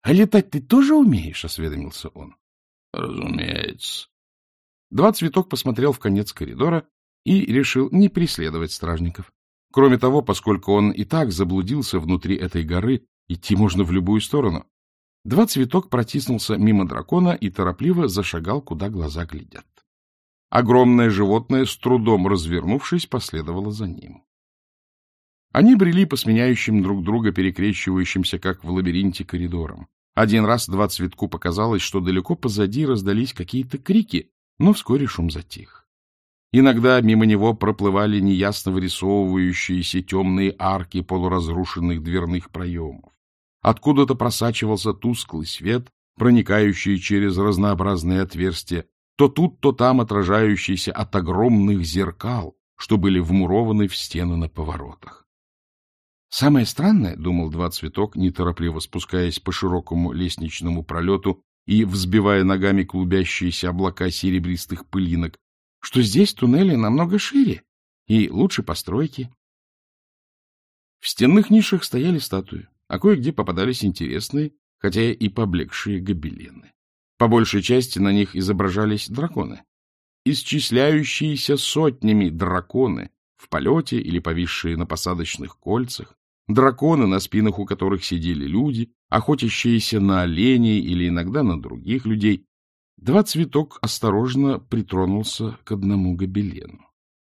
— А летать ты тоже умеешь? — осведомился он. — Разумеется. Два-Цветок посмотрел в конец коридора и решил не преследовать стражников. Кроме того, поскольку он и так заблудился внутри этой горы, идти можно в любую сторону. Два-Цветок протиснулся мимо дракона и торопливо зашагал, куда глаза глядят. Огромное животное, с трудом развернувшись, последовало за ним. Они брели по сменяющим друг друга, перекрещивающимся, как в лабиринте, коридорам. Один раз Два-Цветку показалось, что далеко позади раздались какие-то крики, но вскоре шум затих. Иногда мимо него проплывали неясно вырисовывающиеся темные арки полуразрушенных дверных проемов. Откуда-то просачивался тусклый свет, проникающий через разнообразные отверстия, то тут, то там отражающийся от огромных зеркал, что были вмурованы в стены на поворотах. Самое странное, — думал Два-Цветок, неторопливо спускаясь по широкому лестничному пролету и взбивая ногами клубящиеся облака серебристых пылинок, что здесь туннели намного шире и лучше постройки. В стенных нишах стояли статуи, а кое-где попадались интересные, хотя и поблекшие гобелены. По большей части на них изображались драконы. Исчисляющиеся сотнями драконы в полете или повисшие на посадочных кольцах, драконы, на спинах у которых сидели люди, охотящиеся на оленей или иногда на других людей. Два-Цветок осторожно притронулся к одному гобелену.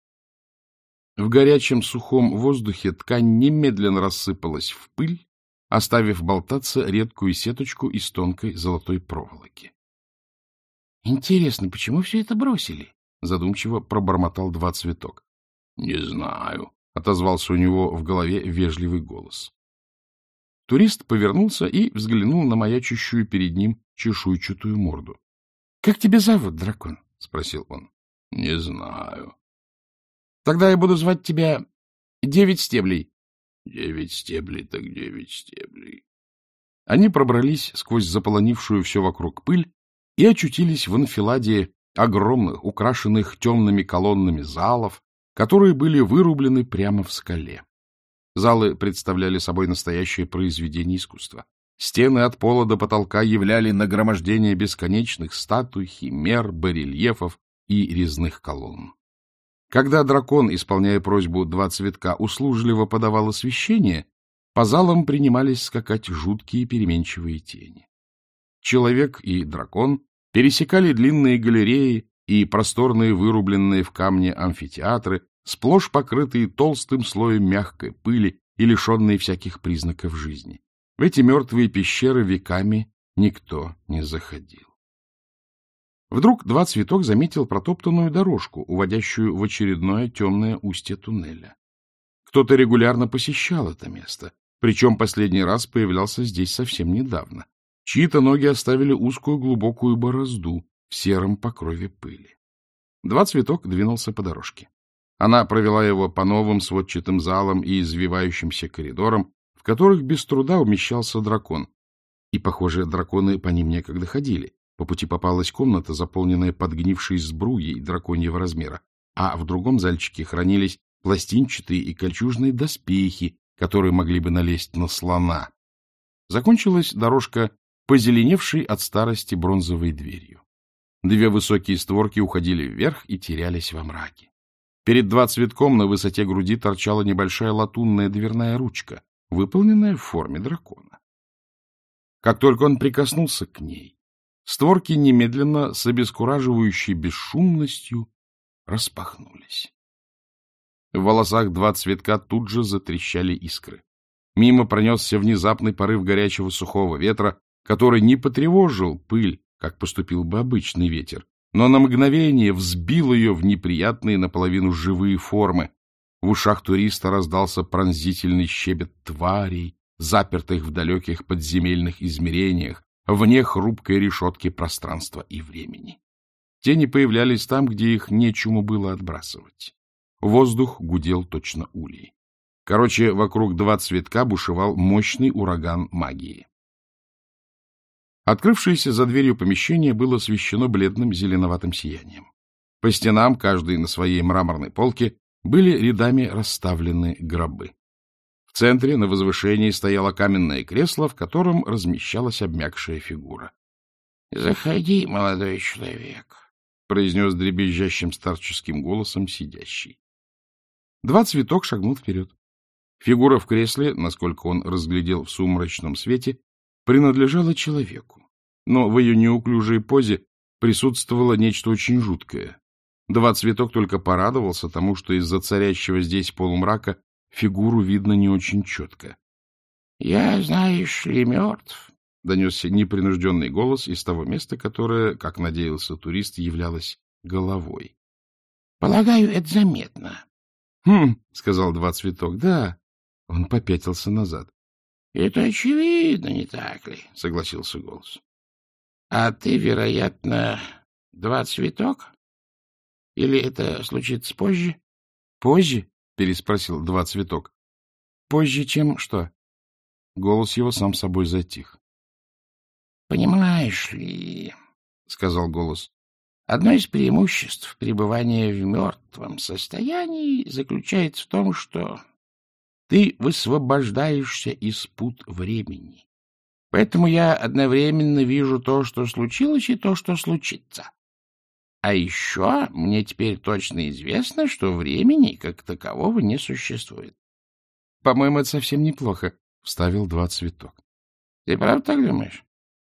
В горячем сухом воздухе ткань немедленно рассыпалась в пыль, оставив болтаться редкую сеточку из тонкой золотой проволоки. — Интересно, почему все это бросили? — задумчиво пробормотал Два-Цветок. — Не знаю, — отозвался у него в голове вежливый голос. Турист повернулся и взглянул на маячущую перед ним чешуйчатую морду. — Как тебя зовут, дракон? — спросил он. — Не знаю. — Тогда я буду звать тебя 9 стеблей. — 9 стеблей так 9 стеблей. Они пробрались сквозь заполонившую все вокруг пыль и очутились в анфиладе огромных, украшенных темными колоннами залов, которые были вырублены прямо в скале. Залы представляли собой настоящее произведение искусства. Стены от пола до потолка являли нагромождение бесконечных статуй, химер, барельефов и резных колонн. Когда дракон, исполняя просьбу Два-Цветка, услужливо подавал освещение, по залам принимались скакать жуткие переменчивые тени. Человек и дракон пересекали длинные галереи и просторные вырубленные в камне амфитеатры, сплошь покрытые толстым слоем мягкой пыли и лишенные всяких признаков жизни. В эти мертвые пещеры веками никто не заходил. Вдруг Два-Цветок заметил протоптанную дорожку, уводящую в очередное темное устье туннеля. Кто-то регулярно посещал это место, причем последний раз появлялся здесь совсем недавно. Чьи-то ноги оставили узкую глубокую борозду в сером покрове пыли. Два-Цветок двинулся по дорожке. Она провела его по новым сводчатым залам и извивающимся коридорам, в которых без труда умещался дракон. И, похоже, драконы по ним некогда ходили. По пути попалась комната, заполненная подгнившей сбруей драконьего размера, а в другом зальчике хранились пластинчатые и кольчужные доспехи, которые могли бы налезть на слона. Закончилась дорожка позеленевшей от старости бронзовой дверью. Две высокие створки уходили вверх и терялись во мраке. Перед Два-Цветком на высоте груди торчала небольшая латунная дверная ручка, выполненная в форме дракона. Как только он прикоснулся к ней, створки немедленно с обескураживающей бесшумностью распахнулись. В волосах Два-Цветка тут же затрещали искры. Мимо пронесся внезапный порыв горячего сухого ветра, который не потревожил пыль, как поступил бы обычный ветер, но на мгновение взбил ее в неприятные наполовину живые формы. В ушах туриста раздался пронзительный щебет тварей, запертых в далеких подземельных измерениях, вне хрупкой решетки пространства и времени. Тени появлялись там, где их нечему было отбрасывать. Воздух гудел точно улей. Короче, вокруг Два-Цветка бушевал мощный ураган магии. Открывшееся за дверью помещение было освещено бледным зеленоватым сиянием. По стенам, каждый на своей мраморной полке, были рядами расставлены гробы. В В центре на возвышении стояло каменное кресло, в котором размещалась обмякшая фигура. — Заходи, молодой человек, — произнес дребезжащим старческим голосом сидящий. Цветок шагнул вперед. Фигура в кресле, насколько он разглядел в сумрачном свете, принадлежала человеку. Но в ее неуклюжей позе присутствовало нечто очень жуткое. Цветок только порадовался тому, что из-за царящего здесь полумрака фигуру видно не очень четко. — Я, знаешь ли, мертв, — донесся непринужденный голос из того места, которое, как надеялся турист, являлось головой. — Полагаю, это заметно. — Хм, — сказал Цветок, — да. Он попятился назад. — Это очевидно, не так ли? — согласился голос. — А ты, вероятно, Цветок? Или это случится позже? — Позже? — переспросил Цветок. — Позже, чем что? Голос его сам собой затих. — Понимаешь ли, — сказал голос, — одно из преимуществ пребывания в мертвом состоянии заключается в том, что ты высвобождаешься из пут времени. Поэтому я одновременно вижу то, что случилось, и то, что случится. А еще мне теперь точно известно, что времени как такового не существует. — По-моему, это совсем неплохо, — вставил Цветок. — Ты правда так думаешь?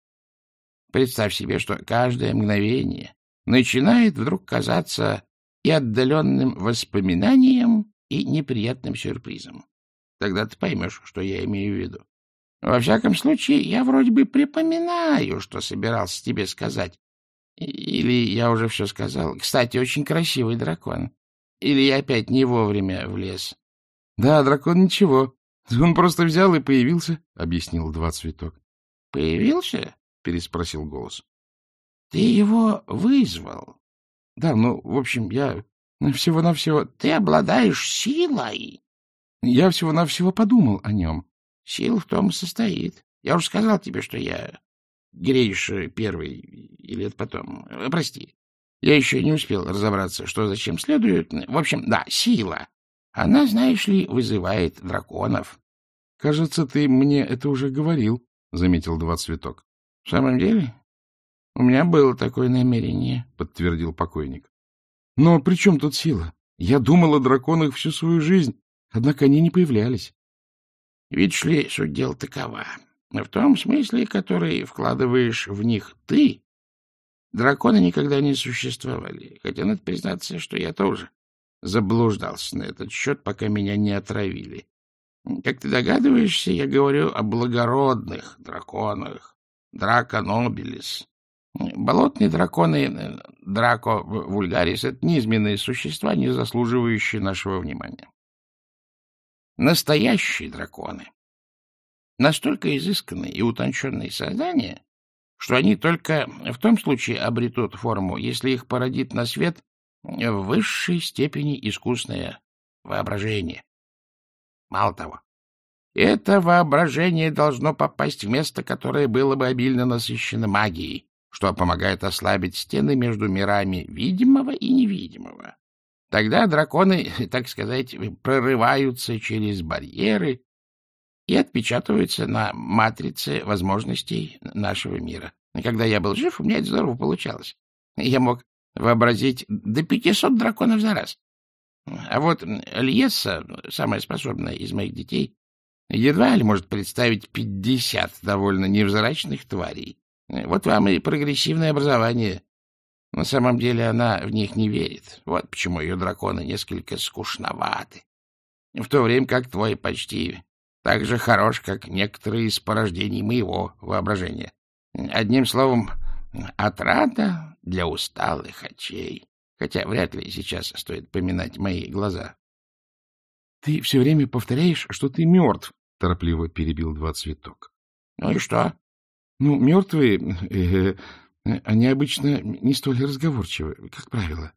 Представь себе, что каждое мгновение начинает вдруг казаться и отдаленным воспоминанием, и неприятным сюрпризом. Тогда ты поймешь, что я имею в виду. Во всяком случае, я вроде бы припоминаю, что собирался тебе сказать. Или я уже все сказал. Кстати, очень красивый дракон. Или я опять не вовремя влез. — Да, дракон ничего. Он просто взял и появился, — объяснил Цветок. — Появился? — переспросил голос. — Ты его вызвал? — Да, ну, в общем, я всего-навсего... — Ты обладаешь силой? — Я всего-навсего подумал о нем. — Сила в том и состоит. Я уже сказал тебе, что я Грейш первый, или это потом. Прости, я еще не успел разобраться, что зачем следует. В общем, да, сила. Она, знаешь ли, вызывает драконов. — Кажется, ты мне это уже говорил, — заметил Цветок. — В самом деле? У меня было такое намерение, — подтвердил покойник. — Но при чем тут сила? Я думал о драконах всю свою жизнь, однако они не появлялись. — Видишь ли, суть дела такова. В том смысле, который вкладываешь в них ты, драконы никогда не существовали. Хотя надо признаться, что я тоже заблуждался на этот счет, пока меня не отравили. Как ты догадываешься, я говорю о благородных драконах, Драко нобилис. Болотные драконы, Драко вульгарис — это низменные существа, не заслуживающие нашего внимания. Настоящие драконы настолько изысканные и утонченные создания, что они только в том случае обретут форму, если их породит на свет в высшей степени искусное воображение. Мало того, это воображение должно попасть в место, которое было бы обильно насыщено магией, что помогает ослабить стены между мирами видимого и невидимого. Тогда драконы, так сказать, прорываются через барьеры и отпечатываются на матрице возможностей нашего мира. Когда я был жив, у меня это здорово получалось. Я мог вообразить до 500 драконов за раз. А вот Льесса, самая способная из моих детей, едва ли может представить 50 довольно невзрачных тварей. Вот вам и прогрессивное образование. На самом деле она в них не верит. Вот почему ее драконы несколько скучноваты. В то время как твой почти так же хорош, как некоторые из порождений моего воображения. Одним словом, отрада для усталых очей. Хотя вряд ли сейчас стоит поминать мои глаза. — Ты все время повторяешь, что ты мертв, — торопливо перебил Цветок. — Ну и что? — Ну, мертвые, они обычно не столь разговорчивы, как правило.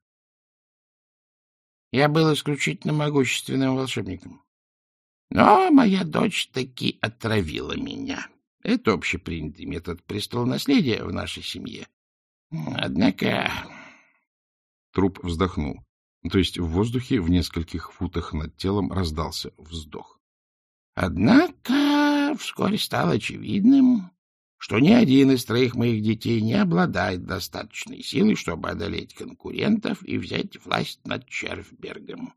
Я был исключительно могущественным волшебником. Но моя дочь таки отравила меня. Это общепринятый метод престолонаследия в нашей семье. Однако... Труп вздохнул. То есть в воздухе в нескольких футах над телом раздался вздох. Однако вскоре стало очевидным, что ни один из троих моих детей не обладает достаточной силой, чтобы одолеть конкурентов и взять власть над Червбергом.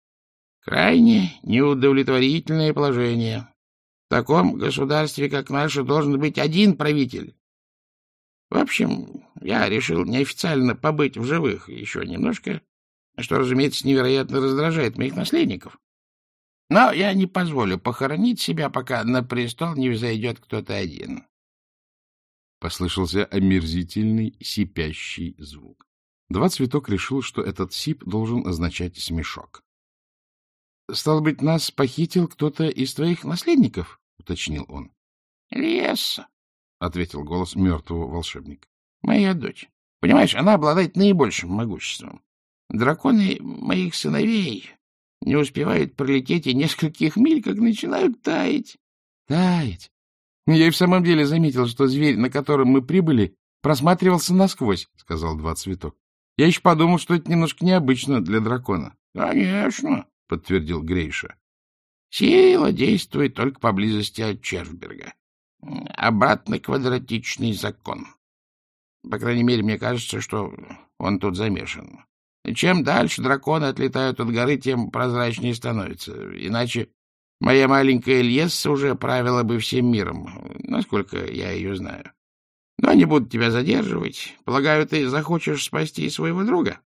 Крайне неудовлетворительное положение. В таком государстве, как наше, должен быть один правитель. В общем, я решил неофициально побыть в живых еще немножко, что, разумеется, невероятно раздражает моих наследников. Но я не позволю похоронить себя, пока на престол не взойдет кто-то один. Послышался омерзительный сипящий звук. Два Цветок решил, что этот сип должен означать смешок. — Стало быть, нас похитил кто-то из твоих наследников? — уточнил он. — Леса, — ответил голос мертвого волшебника. — моя дочь. Понимаешь, она обладает наибольшим могуществом. Драконы моих сыновей не успевают пролететь и нескольких миль, как начинают таять. — Таять? Я и в самом деле заметил, что зверь, на котором мы прибыли, просматривался насквозь, — сказал Два Цветок. Я еще подумал, что это немножко необычно для дракона. — Конечно, — подтвердил Грейша. — Сила действует только поблизости от Червберга. Обратный квадратичный закон. По крайней мере, мне кажется, что он тут замешан. Чем дальше драконы отлетают от горы, тем прозрачнее становится. Иначе моя маленькая Льесса уже правила бы всем миром, насколько я ее знаю. Но не буду тебя задерживать. Полагаю, ты захочешь спасти своего друга?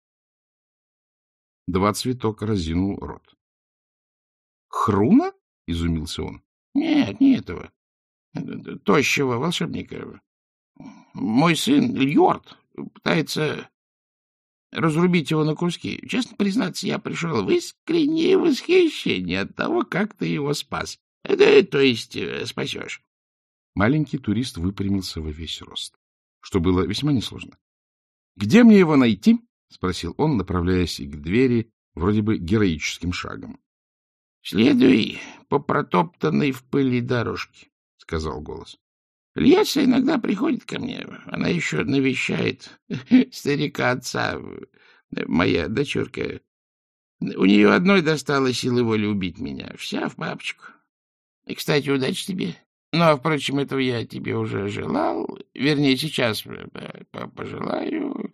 Два Цветок разинул рот. — Хруна? — изумился он. — Нет, не этого. Тощего волшебника. Мой сын Льорд пытается разрубить его на куски. Честно признаться, я пришел в искреннее восхищение от того, как ты его спас. То есть спасешь. Маленький турист выпрямился во весь рост, что было весьма несложно. — Где мне его найти? — спросил он, направляясь к двери вроде бы героическим шагом. — Следуй по протоптанной в пыли дорожке, — сказал голос. Льеса иногда приходит ко мне. Она еще навещает старика отца, моя дочурка. У нее одной достало силы воли убить меня. Вся в папочку. И, кстати, удачи тебе. Но, впрочем, этого я тебе уже желал. Вернее, сейчас пожелаю.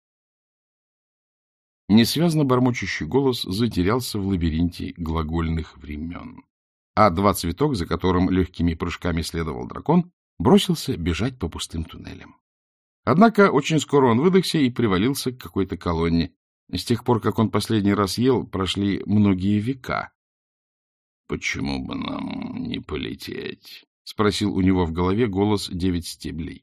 Несвязно бормочущий голос затерялся в лабиринте глагольных времен. А Два Цветок, за которым легкими прыжками следовал дракон, бросился бежать по пустым туннелям. Однако очень скоро он выдохся и привалился к какой-то колонне. С тех пор, как он последний раз ел, прошли многие века. — Почему бы нам не полететь? — спросил у него в голове голос 9 стеблей.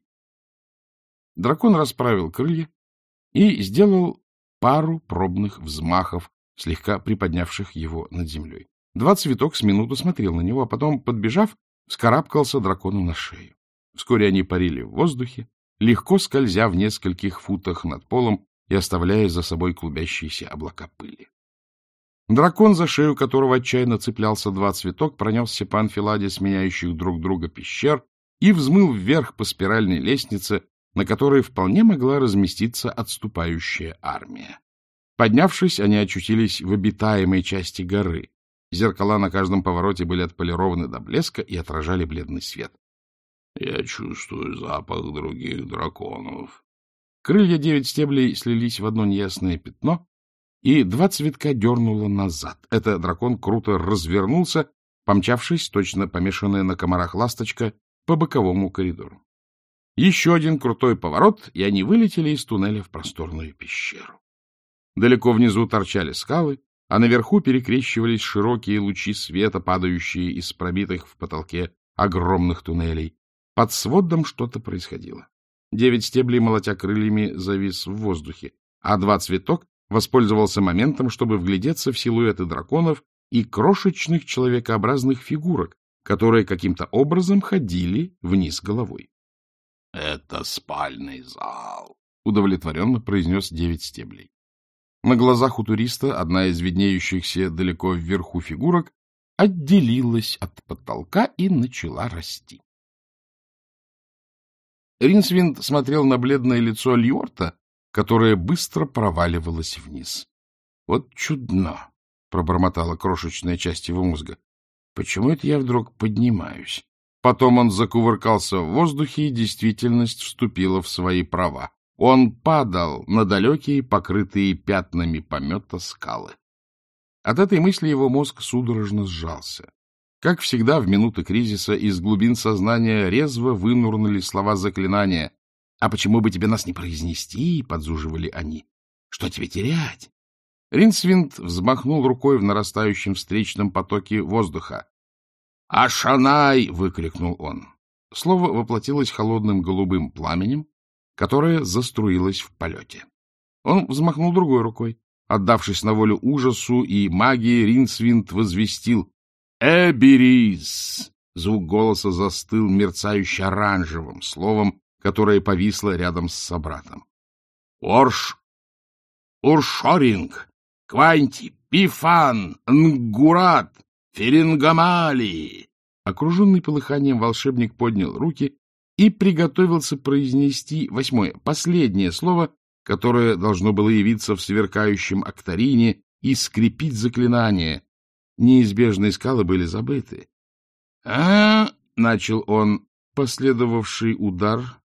Дракон расправил крылья и сделал пару пробных взмахов, слегка приподнявших его над землей. Два Цветок с минуту смотрел на него, а потом, подбежав, вскарабкался дракону на шею. Вскоре они парили в воздухе, легко скользя в нескольких футах над полом и оставляя за собой клубящиеся облака пыли. Дракон, за шею которого отчаянно цеплялся Два Цветок, пронесся по анфиладе сменяющих друг друга пещер и взмыл вверх по спиральной лестнице, на которой вполне могла разместиться отступающая армия. Поднявшись, они очутились в обитаемой части горы. Зеркала на каждом повороте были отполированы до блеска и отражали бледный свет. — Я чувствую запах других драконов. Крылья 9 стеблей слились в одно неясное пятно, и Два Цветка дернуло назад. Это дракон круто развернулся, помчавшись, точно помешанная на комарах ласточка, по боковому коридору. Еще один крутой поворот, и они вылетели из туннеля в просторную пещеру. Далеко внизу торчали скалы, а наверху перекрещивались широкие лучи света, падающие из пробитых в потолке огромных туннелей. Под сводом что-то происходило. 9 стеблей, молотя крыльями, завис в воздухе, а Два Цветок воспользовался моментом, чтобы вглядеться в силуэты драконов и крошечных человекообразных фигурок, которые каким-то образом ходили вниз головой. — Это спальный зал, — удовлетворенно произнес 9 стеблей. На глазах у туриста одна из виднеющихся далеко вверху фигурок отделилась от потолка и начала расти. Ринсвинд смотрел на бледное лицо Льорта, которое быстро проваливалось вниз. — Вот чудно! — пробормотала крошечная часть его мозга. Почему это я вдруг поднимаюсь? Потом он закувыркался в воздухе, и действительность вступила в свои права. Он падал на далекие, покрытые пятнами помета скалы. От этой мысли его мозг судорожно сжался. Как всегда, в минуты кризиса из глубин сознания резво вынурнули слова заклинания. «А почему бы тебе нас не произнести?» — подзуживали они. «Что тебе терять?» Ринсвинд взмахнул рукой в нарастающем встречном потоке воздуха. «Ашанай!» — выкрикнул он. Слово воплотилось холодным голубым пламенем, которое заструилось в полете. Он взмахнул другой рукой. Отдавшись на волю ужасу и магии, Ринсвинд возвестил «Эберис!». Звук голоса застыл мерцающе-оранжевым словом, которое повисло рядом с собратом. Уршоринг, Кванти, Пифан, Нгурат, Ферингамали. Окруженный полыханием волшебник поднял руки и приготовился произнести последнее слово, которое должно было явиться в сверкающем акторине и скрепить заклинание. Неизбежные скалы были забыты. Начал он. Последовавший удар